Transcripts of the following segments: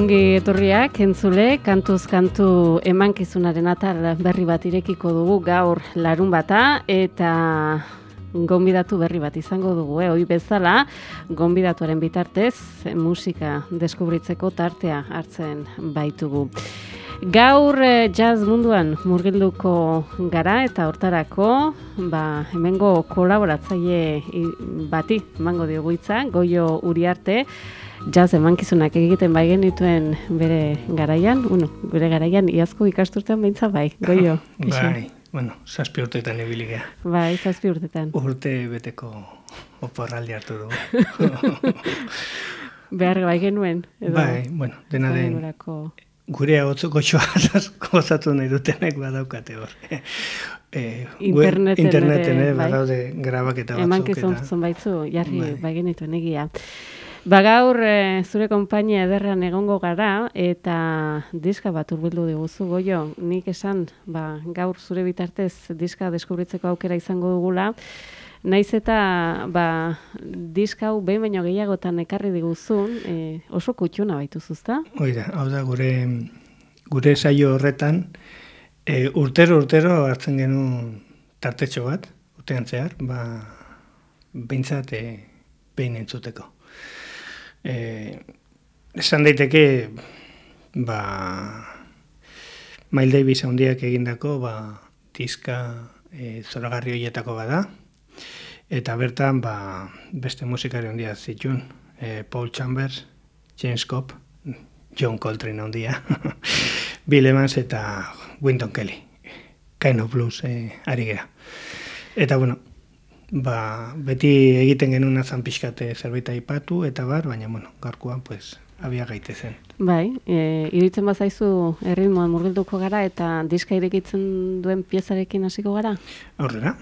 Ongi etorriak, entzule, kantuz kantu emankizunaren atal berri bat irekiko dugu gaur larun bata, eta gonbidatu berri bat izango dugu, hoi bezala, gonbidatuaren bitartez musika deskubritzeko tartea hartzen baitugu. Gaur jazz munduan murgilduko gara eta hortarako hemengo kolaboratzaile bati emango diogu hitza, Goio Uriarte, jazz emankizunak egiten bai genituen bere garaian, gure garaian iazko ikasturtean behintzat bai, Goio. Bai, 7 urteetan ibili gea. Bai, 7 urteetan. Urte beteko oporraldi hartu dugu. Behar bai genuen. Bai, dena den gure ahotzu goxoa gozatu nahi dutenek badaukate hor. Interneten badaude grabaketa batzuk. Emankizun baitzu, jarri bai genituen egia. Gaur zure konpainia ederran egongo gara eta diska bat hurbildu diguzu, Goio. Nik esan, gaur zure bitartez diska deskubritzeko aukera izango dugula. Naiz eta diska hau behin baino gehiagotan ekarri diguzun, oso kutxuna baituzu, ezta? Oida, hau da gure saio horretan urtero hartzen genuen tartetxo bat, urtean zehar, behintzat behin entzuteko. Esan daiteke Miles Davis handiak egindako diska zoragarri horietako bada, eta bertan beste musikari handiak zituen, Paul Chambers, James Cobb, John Coltrane handia, Bill Evans eta Wynton Kelly, Kind of Blues ari gera. Eta beti egiten genuen azan pixkate zerbait aipatu, eta baina gaurkoan abia gaitezen. Bai, iruditzen bazaizu erritmoan murgilduko gara eta diska irekitzen duen piezarekin hasiko gara? Aurrera.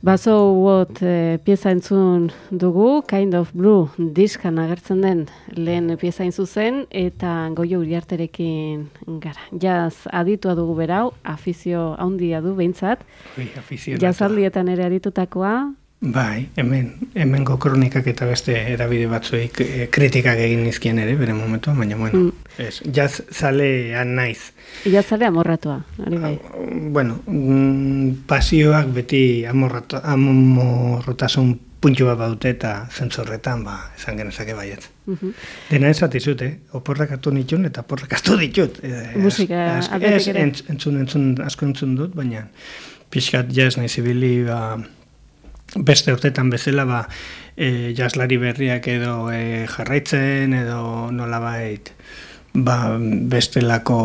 Baso What pieza entzun dugu, Kind of Blue diskan agertzen den lehen pieza zuzen, eta Goio Uriarterekin gara. Jaz aditua dugu berau, afizio handia du behintzat. Jazaldietan ere aditutakoa. Bai, hemengo kronikak eta beste erabide batzuei kritikak egin nizkien ere, bere momentuan, baina bueno, jaz zalean naiz. Jazalea amorratua, hori bai. Bueno, pasioak beti amorrotasun puntxu bat baute eta zentzorretan, esan genezake baiet. Dena esatizut, oporrak hartu nitun eta oporrak hartu ditut. Musika, aldetik ere? Asko entzun dut, baina pixkat jaz nahi zibili, beste urtetan bezala, jazlari berriak edo jarraitzen, edo nolabait, bestelako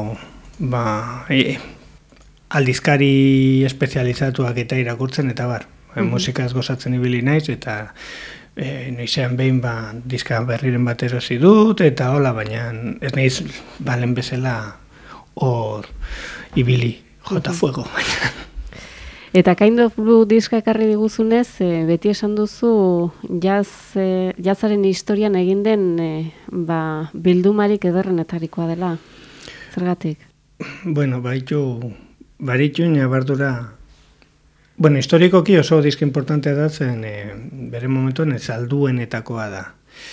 aldizkari espezializatuak eta irakurtzen, eta musikaz gozatzen ibili naiz, eta noizean behin diska berriren bat erosi dut, eta hola, baina ez naiz balen bezala hor ibili, jota fuego, baina. Eta Kind of Blue diska ekarri diguzunez, beti esan duzu jazaren historian egin den bildumarik ederrenetarikoa dela. Zergatik? Bueno, baritu nabardura. Bueno, historikoki oso diska importantea da zen, bere momentuan salduenetakoa da.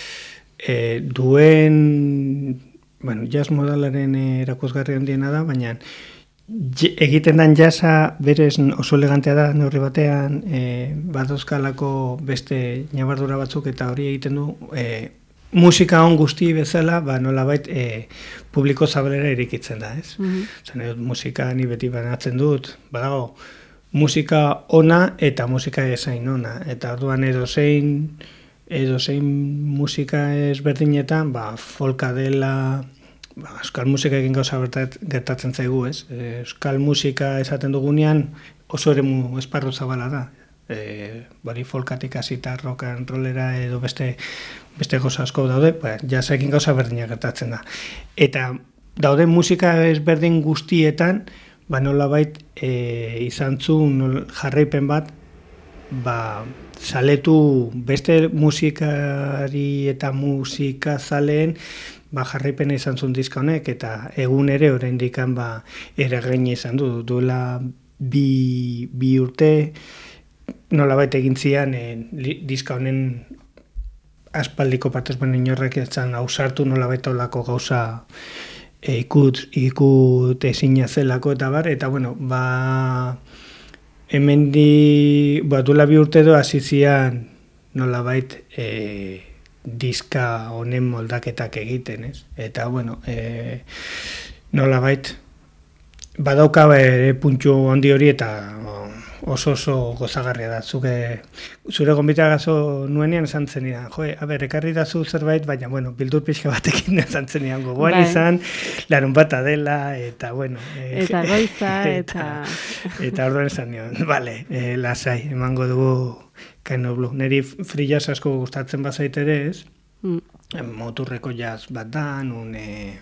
Jazz modalaren erakusgarri handiena da, baina egiten den jazza berez oso elegantea da neurri batean, badozkalako beste nabardura batzuk eta hori egiten du musika on guzti bezala, nolabait publiko zabalera irikitzen da, ez? Musika ni beti banatzen dut, badago musika ona eta musika ezain ona, eta orduan edozein musika ezberdinetan, folka dela, euskal musika egin gauza gertatzen zaigu, ez? Euskal musika esaten dugunean oso eremu esparru zabala da. Folkatik hasita rock and rollera edo beste gauza asko daude, jazzekin gauza berdinak gertatzen da. Eta daude musika ezberdin guztietan, nolabait izan zuen jarraipen bat, zaletu beste musikari eta musika zaleen jarraipena izan zuen diska honek, eta egun ere oraindik eragin izan duela bi urte, nolabait egin zian diska honen aspaldiko partez inorrek etzan ausartu nolabait olako gauza ikut ezina zelako eta eta duela bi urte do hasi zian nolabait diska honen moldaketak egiten, ez? Eta, nolabait, badauka puntxu handi hori eta oso gozagarria da. Zure gonbitagazo nuenean esan zenidan, ekarri dazu zerbait, baina, bildur pixka batekin esan zenidan gogoan izan, larun bata dela, eta, eta goiza, eta... Eta orduan esan nion, lasai, emango dugu Kind of Blue. Neri free jazz asko gustatzen bazait ere, ez? Moturreko jazz bat da, nun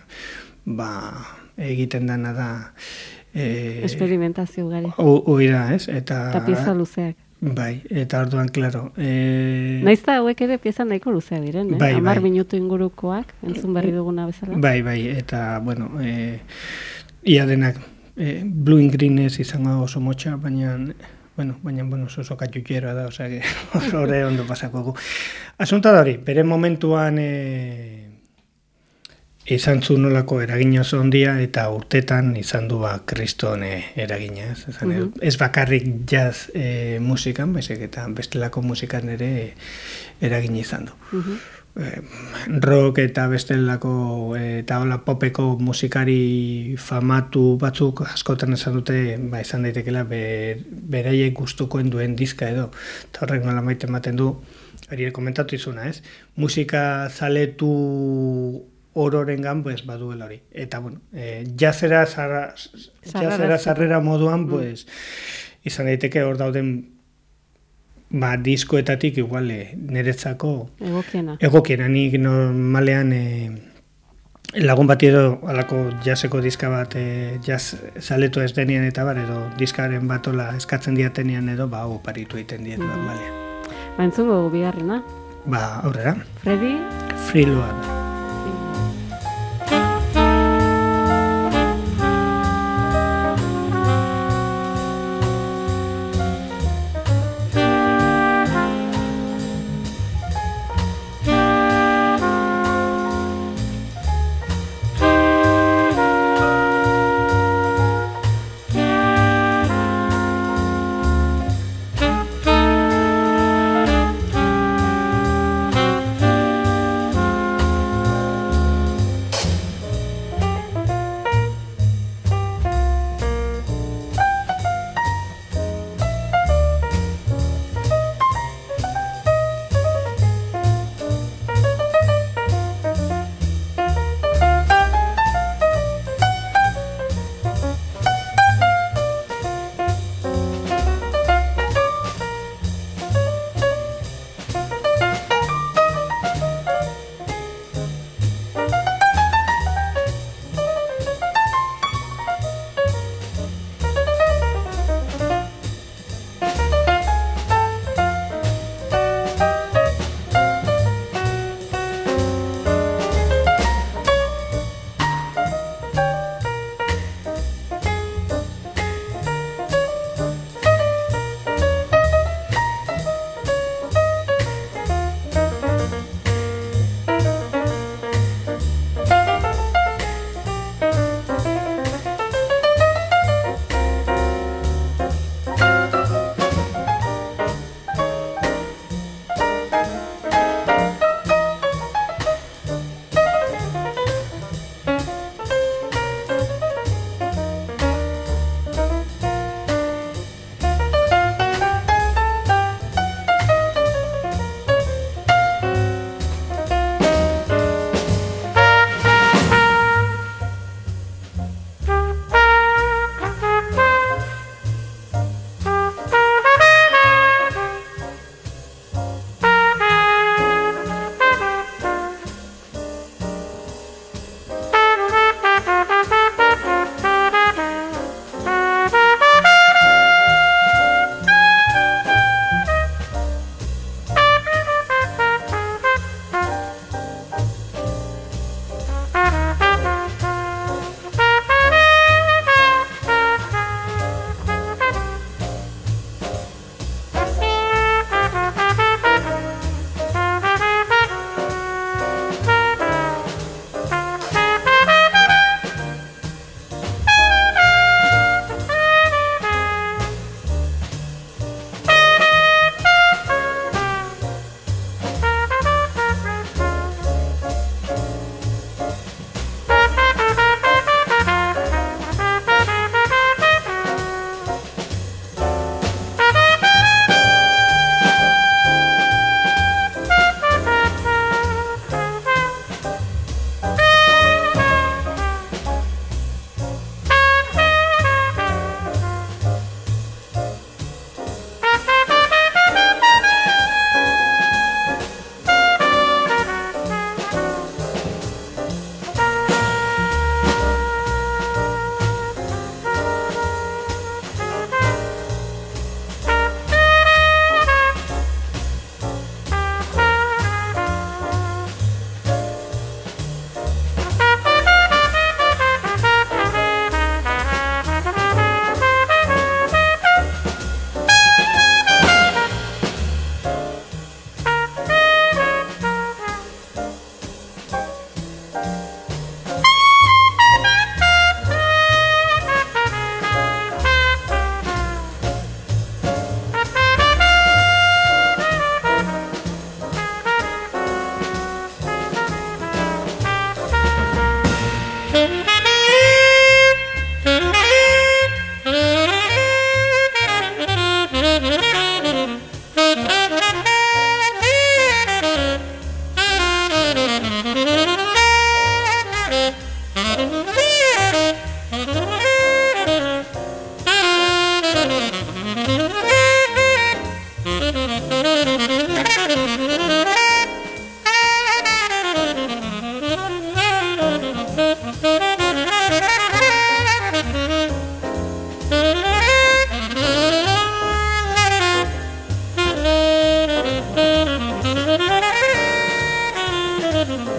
egiten dana da... Experimentazio gari. Oira, ez? Eta pieza luzeak. Bai, eta orduan, klaro. Naizta hauek ere pieza nahiko luzeak diren, 10 minutu ingurukoak, entzun berri duguna bezala. Bai, eta, ia denak blue and green ez izango oso motxa, baina oso katxutxera da, horre ondo pasako gu. Asunta da hori, bere momentuan izan zu nolako eragina oso ondia eta urtetan izan du kriston eragina. Ez bakarrik jazz musikan, baizik eta bestelako musikan ere eragina izan du. Rock eta bestelako eta hola popeko musikari famatu batzuk askotan esan dute, izan daitekela beraiek gustukoen duen diska edo. Eta horrek nola maite ematen du, hori komentatu izuna, ez? Musika zaletu ororengan baduela hori. Eta, jazzera sarrera moduan, izan daiteke hor dauden diskoetatik igual niretzako egokiena. Nik normalean lagun bat edo alako jazzeko diska bat jazz zaletu ez denien eta bar edo diskaren batola eskatzen diatenean edo oparitu egiten diet normalia. Entzungo bigarrena? Aurrera. Freddy? Free Load.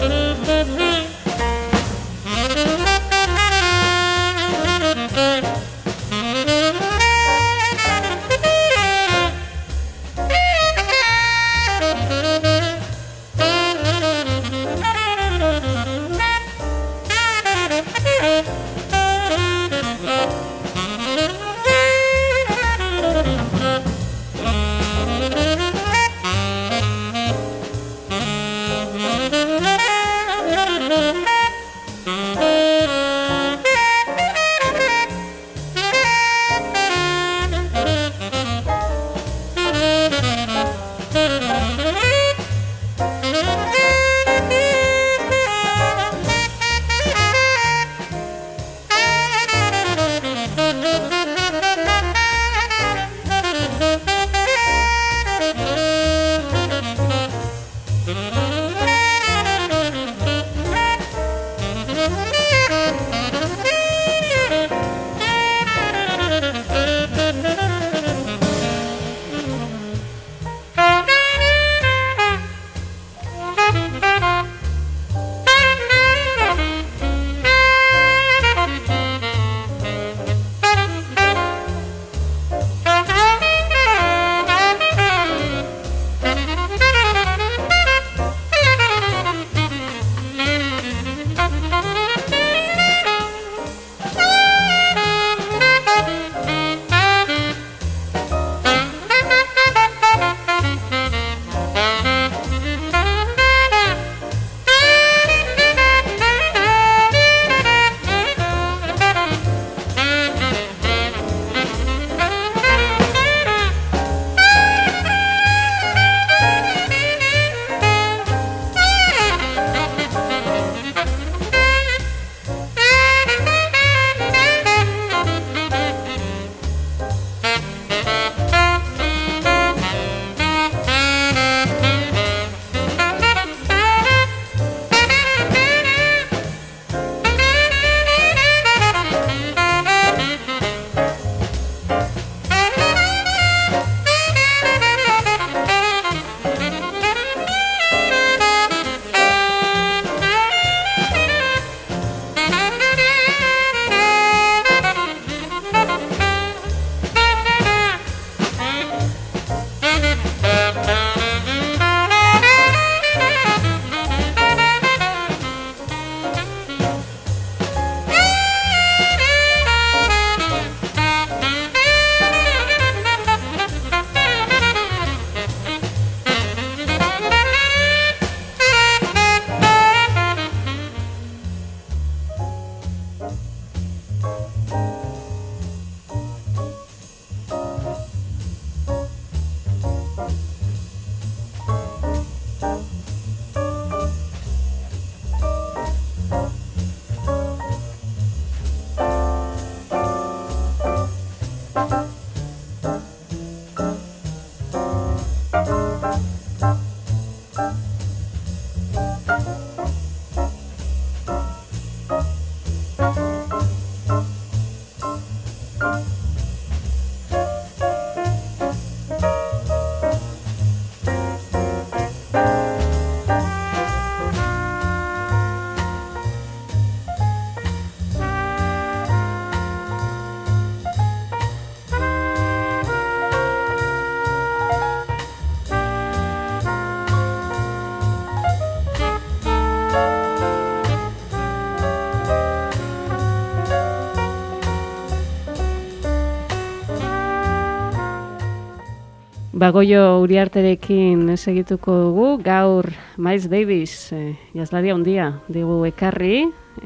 Bagoio Uriarterekin segituko dugu, gaur Miles Davis, jazlaria handia digu ekarri,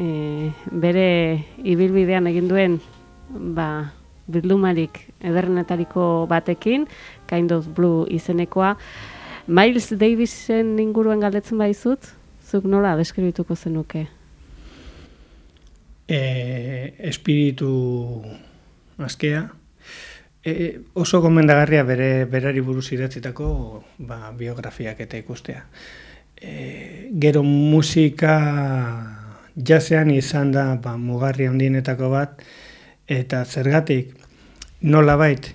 bere ibilbidean egin duen bildumarik ederrenetariko batekin, Kind of Blue izenekoa. Miles Davisen inguruan galdetzen baizut, zuk nola deskribituko zenuke? Espiritu askea, oso gomendagarria berari buruz idatzitako biografiak eta ikustea. Gero musika jazzean izan da mugarri handienetako bat, eta zergatik nolabait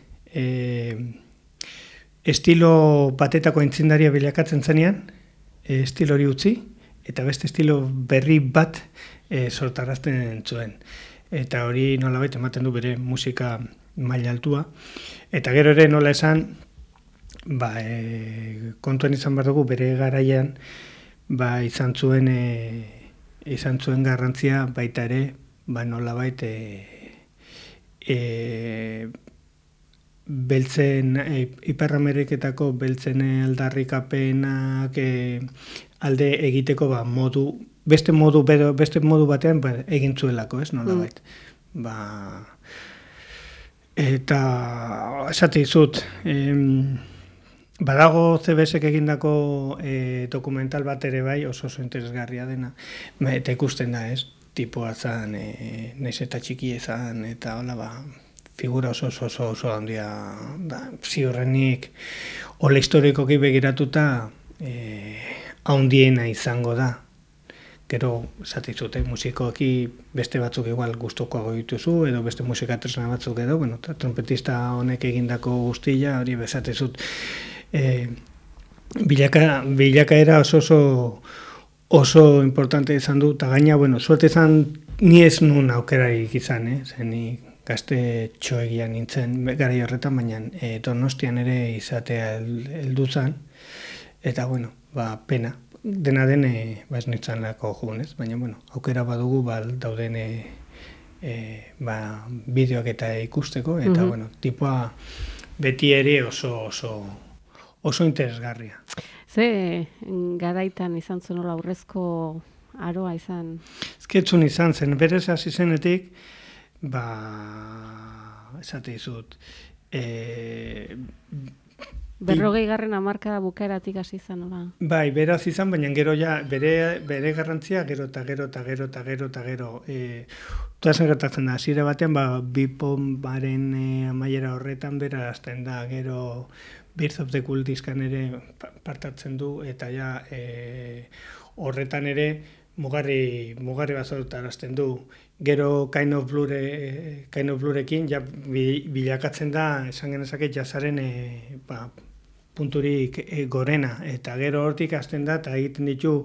estilo batetako aitzindaria bilakatzen zenean, estilo hori utzi, eta beste estilo berri bat sortarazten zuen. Eta hori nolabait ematen du bere musika maila altua. Eta gero ere nola esan, kontuan izan behar dugu bere garaian, izan zuen garrantzia baita ere, nolabait beltzen, Ipar Ameriketako beltzen aldarrikapenak alde egiteko beste modu batean egin zuelako, ez, nolabait. Eta esate dizut, badago CBS-ek egindako dokumental bat ere bai, oso interesgarria dena, eta ikusten da, ez, tipoa zan, naiz eta txiki ezan, eta hola, figura oso handia da, ziurrenik, hola historikoki begiratuta, handiena izango da. Gero, esate dizut, musikoki beste batzuk igual gustukoago dituzu, edo beste musika tresna batzuk edo, trompetista honek egindako guztia, hori esate dizut, bilakaera oso importante izan du, eta gaina, suerte izan, ni ez nun aukerarik izan, zen gazte txoegian nintzen garai horretan, baina Donostian ere izatea heldu zen, eta pena. Dena den, ez nintzen lako jugunez, baina, aukera badugu dauden bideoak eta ikusteko, eta, tipoa beti ere oso interesgarria. Ze garaitan izan zuen nola aurrezko aroa izan? Ezketzun izan zen, berez hasi zenetik, esate dizut, 40. hamarkada bukaeratik hasi izan, nola? Bai, beraz izan, baina gero ja, bere garrantzia, gero. Zen gertatzen da, hasiera batean, Bipomaren amaiera horretan bera hasten da, gero Birth of the Cool diskan ere partatzen du, eta ja horretan ere mugarri bazortarazten du. Gero Kind of Bluerekin ja bilakatzen da, esan genezake jazzaren punturik gorena, eta gero hortik hasten da, eta egiten ditu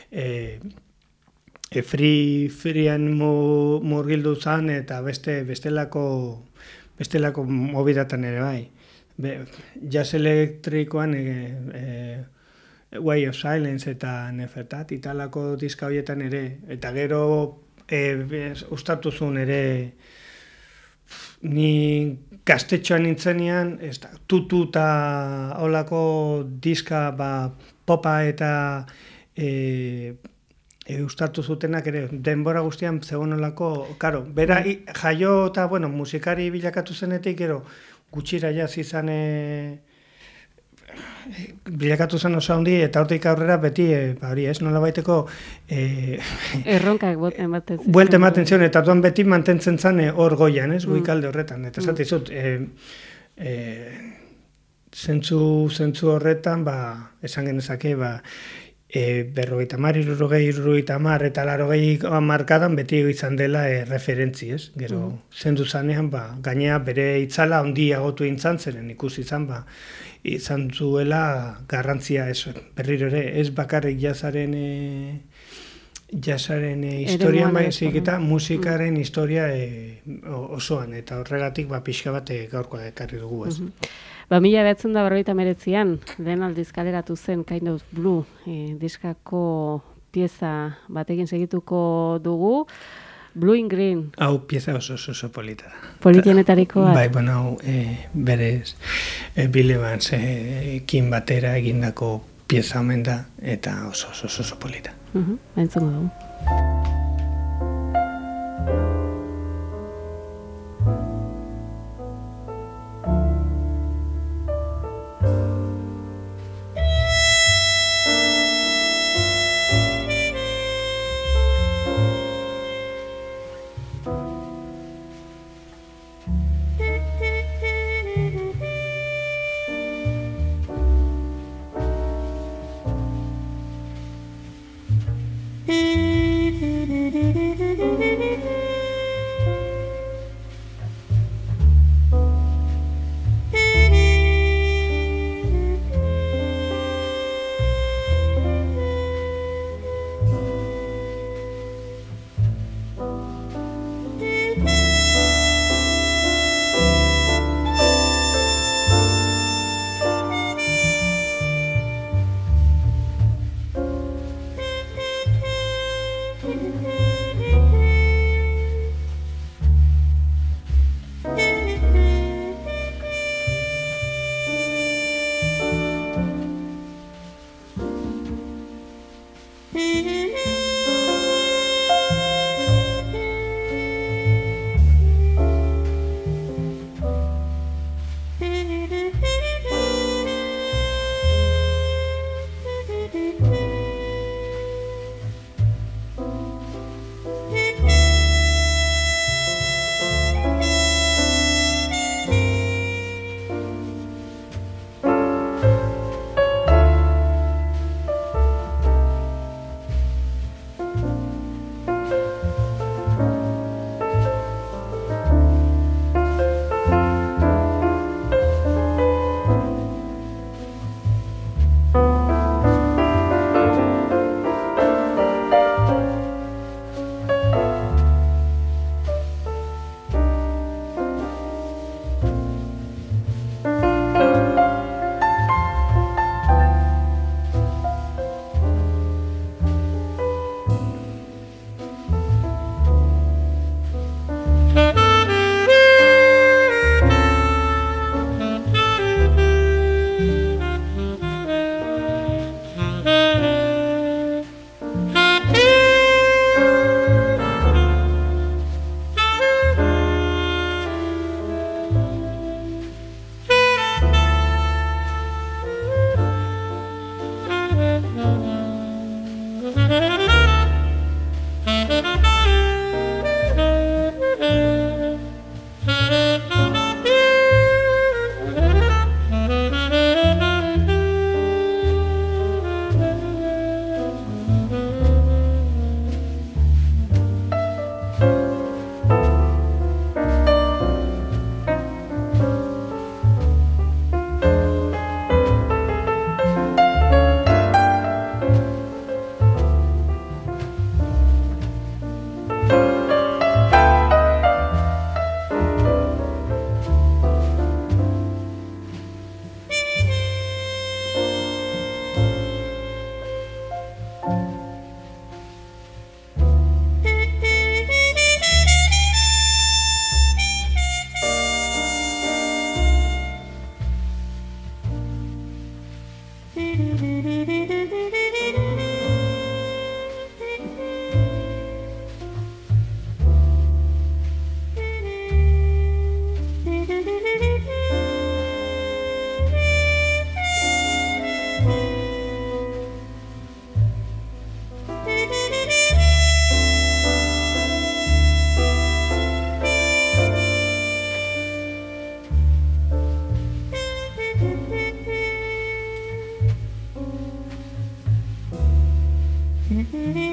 freean murgildu zan, eta bestelako mobidatan ere bai. Jazz elektrikoan Way of Silence eta Nefertat, italako diska horietan ere, eta gero ustatu zuen ere, ni gaztetxoan nintzenean, tutu eta holako diska popa eta ustatu zutenak ere, denbora guztian zegoen olako, karo, bera jaio eta, musikari bilakatu zenetik, gero, gutxira jaz izan bilakatu zen oso handi, eta hortik aurrera beti, hori ez, nola baiteko erronkak ematen zion. Buelte ematen zion, eta duan beti mantentzen zen hor goian, ez, guikalde horretan, eta esate izut, zentzu horretan, esan genezake, 50, 60, 70 eta 80 markadan beti izan dela referentzi, ez? Gero, zendu zanean, gainea bere itzala handiagotu intzan zeren ikusi izan, izan zuela garrantzia berriro ere, ez bakarrik jazzaren historian baizik eta musikaren historia osoan, eta horregatik pixka bat gaurkoa ekarri dugu, ez? 1989an, lehen aldiz kaleratu zen Kind of Blue diskako pieza batekin segituko dugu, Blue in Green. Hau pieza oso polita da. Politienetariko bat? Bai, hau berez Bill Evans ekin batera egindako pieza omen da, eta oso polita. Entzungo dugu.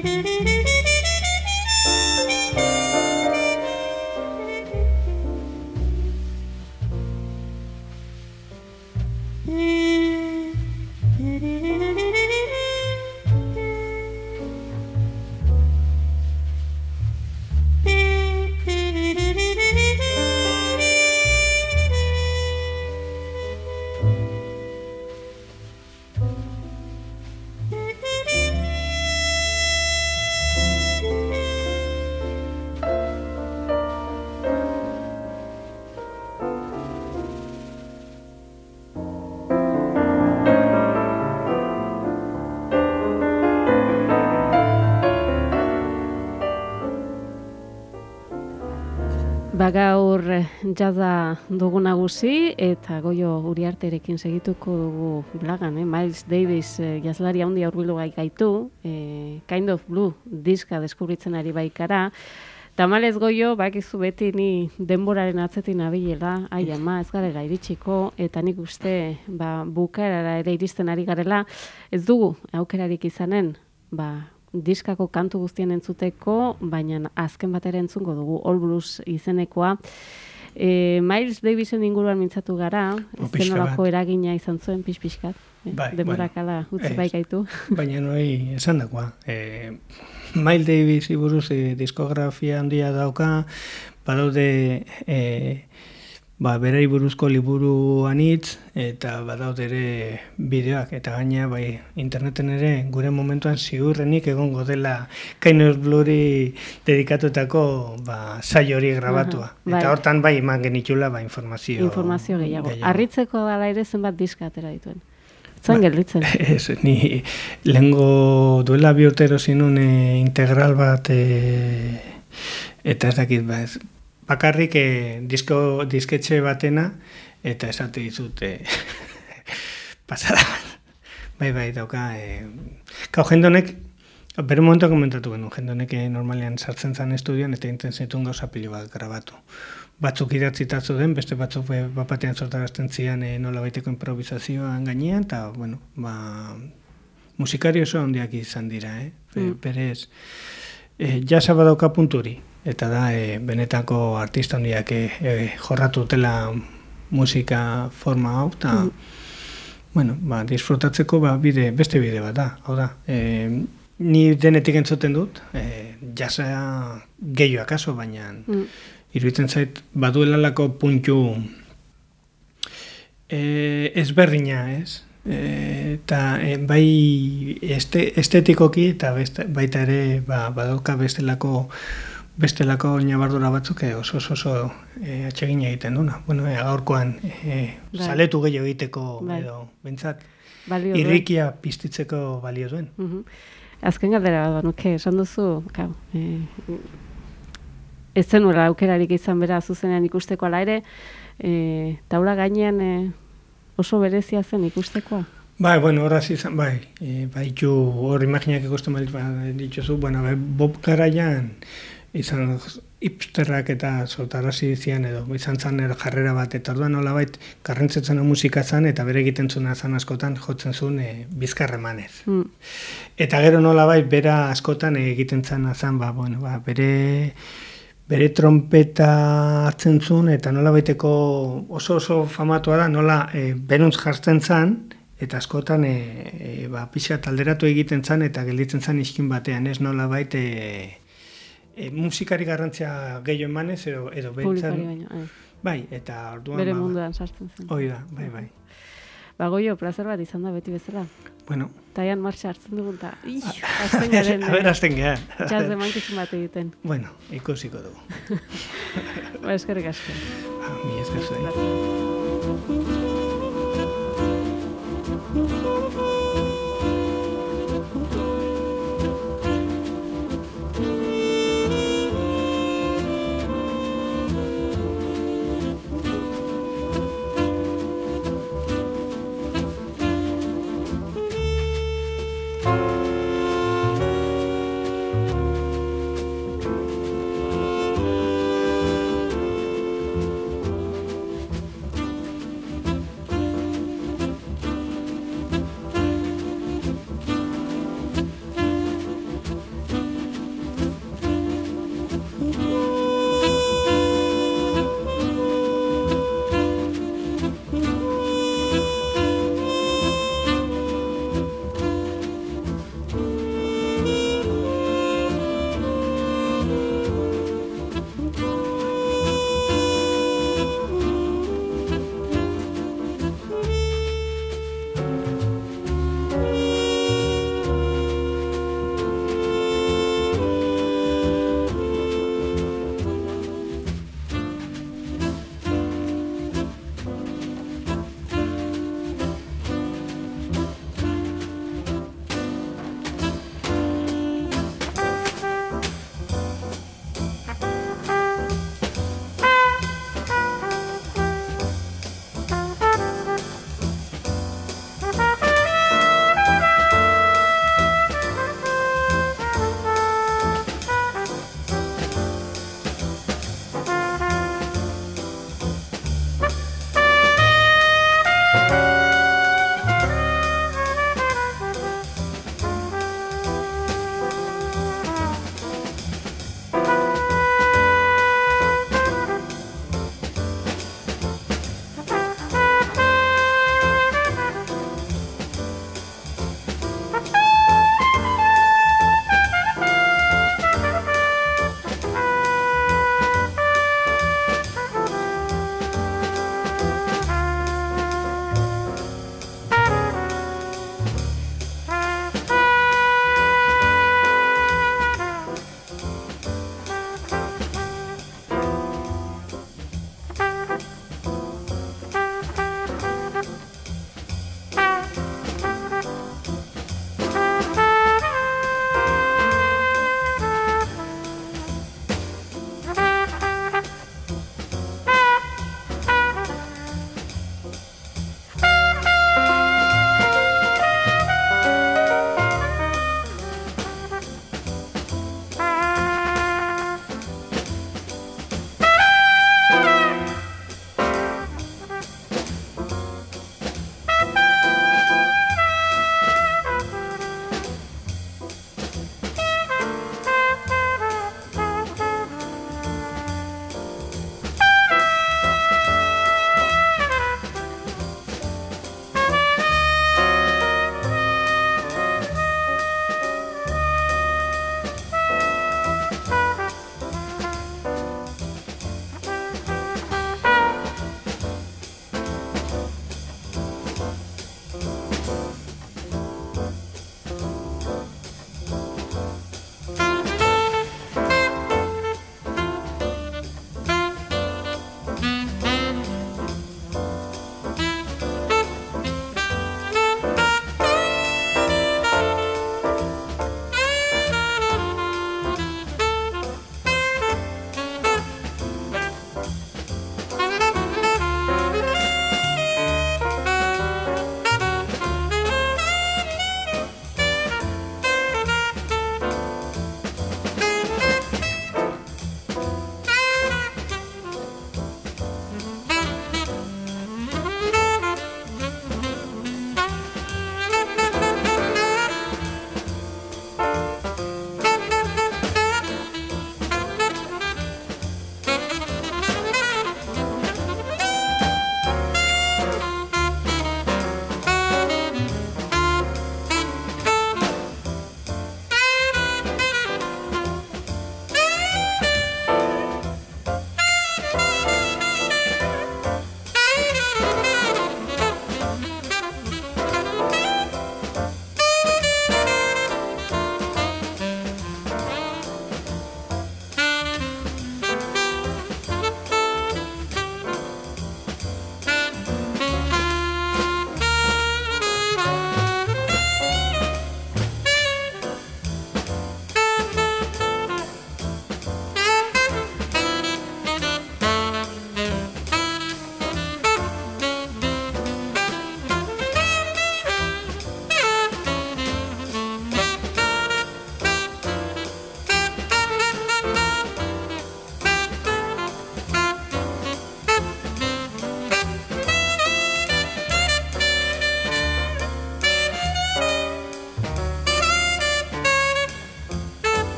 Gaur jazza dugu nagusi eta Goio Uriarterekin segituko dugu blagan, Miles Davis jazlari handia hurbildu gaitu, Kind of Blue diska deskubritzen ari baikara. Tamalez Goio, bakizu beti ni denboraren atzetik nabilela, ai ama, ez garela iritsiko, eta nik uste bukaerara ere iristen ari garela, ez dugu aukerarik izanen, diskako kantu guztien entzuteko, baina azken bat ere entzungo dugu, All Blues izenekoa. Miles Davisen inguruan mintzatu gara, zenolako eragina izan zuen pixkat. Demorakala utzi baikaitu. Baina noi esan dakoa. Miles Davis iburuz diskografia handia dauka, badaude berari buruzko liburu anitz, eta badaude ere bideoak, eta gaina interneten ere gure momentuan ziurrenik egongo dela Kind of Blueri dedikatutako saio hori grabatua. Eta hortan eman genitxula informazio gehiago. Arritzeko dala ere zenbat diska atera dituen. Zan gelditzen. Ez, ni lehengo duela 2 urte zinun integral bat, eta ez dakit, bakarrik disketxe batena, eta esate dizut pasada. Bai, dauka. Kau, jendonek, bere momentu komentatu genuen, jendonek normalean sartzen zan estudioan, eta intenzitun gauza pilo bat grabatu. Batzuk idatzitatu den, beste batzuk bapatean sortarazten zian nola baiteko improvisazioan gainean, eta, musikari oso handiak izan dira, berez. Jasa badauka punturi, eta da, benetako artista handiak jorratu dela musika forma hau, eta, disfrutatzeko beste bide bat da, hau da. Ni denetik entzuten dut, jasa gehiago akaso, baina iruditzen zait, baduelalako puntu ezberdina, ez? Eta bai estetikoki eta baita ere badauka bestelako oinabardura batzuk oso atsegina egiten duna. Gaurkoan saletu gehiago egiteko edo bentsat irrikia piztitzeko balio duen. Azken galdera bat nuke, esan duzu, ez zenuela aukerarik izan bera zuzenean ikusteko ala ere, taula gainean oso berezia zen ikustekoa? Horaz izan, hor imaginak ikusten dituzu, Bob garaian izan hipsterrak eta soltarazi zian edo, izan zan jarrera bat, eta orduan nolabait garrantzetzen musika zan, eta bere egiten zuna zan askotan jotzen zuen bizkarremanez. Eta gero nolabait bera askotan egiten zan bere trompeta hartzen zuen, eta nola baiteko oso famatua da, nola beruntz jartzen zan, eta askotan pixka alderatu egiten zan, eta gelditzen zan iskin batean, ez nola bait musikari garrantzia gehiago emanez, edo behintzen. Publikari baino, Bai, eta orduan... Bere munduan sartzen zen. Hoi da, bai. Goio, plazer bat izan da beti bezala. Taian marxa hartzen dugun, eta azten garen... Azten garen. Jazz emankizun bat egiten. Ikusiko dugu. Eskerrik asko. Mi esker zuen.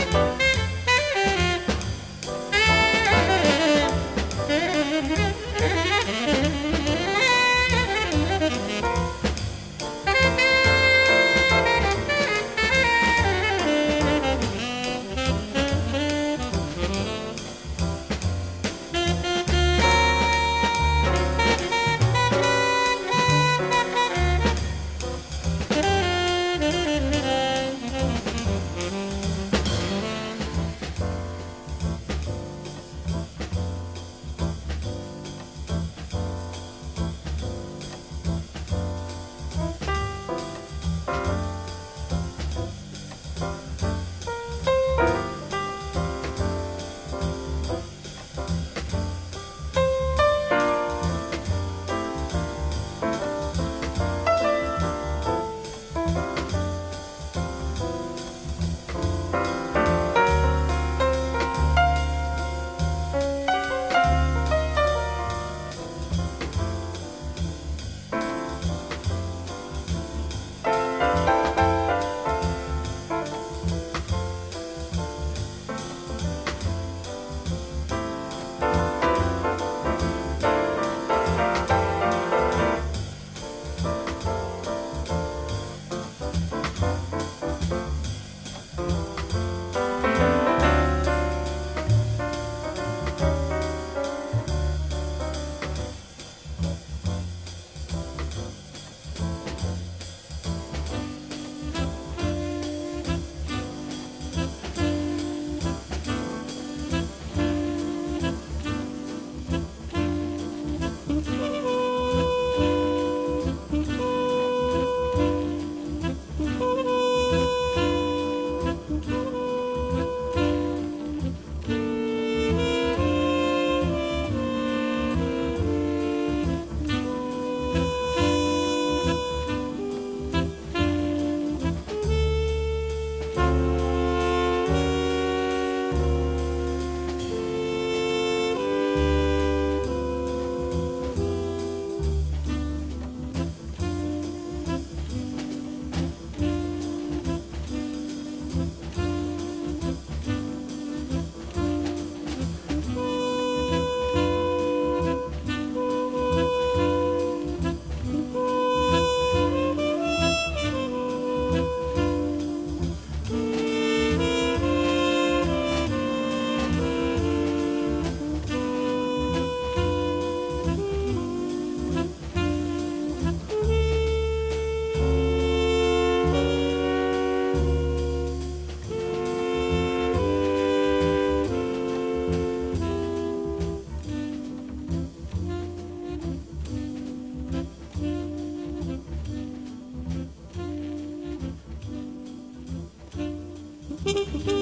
Thank you.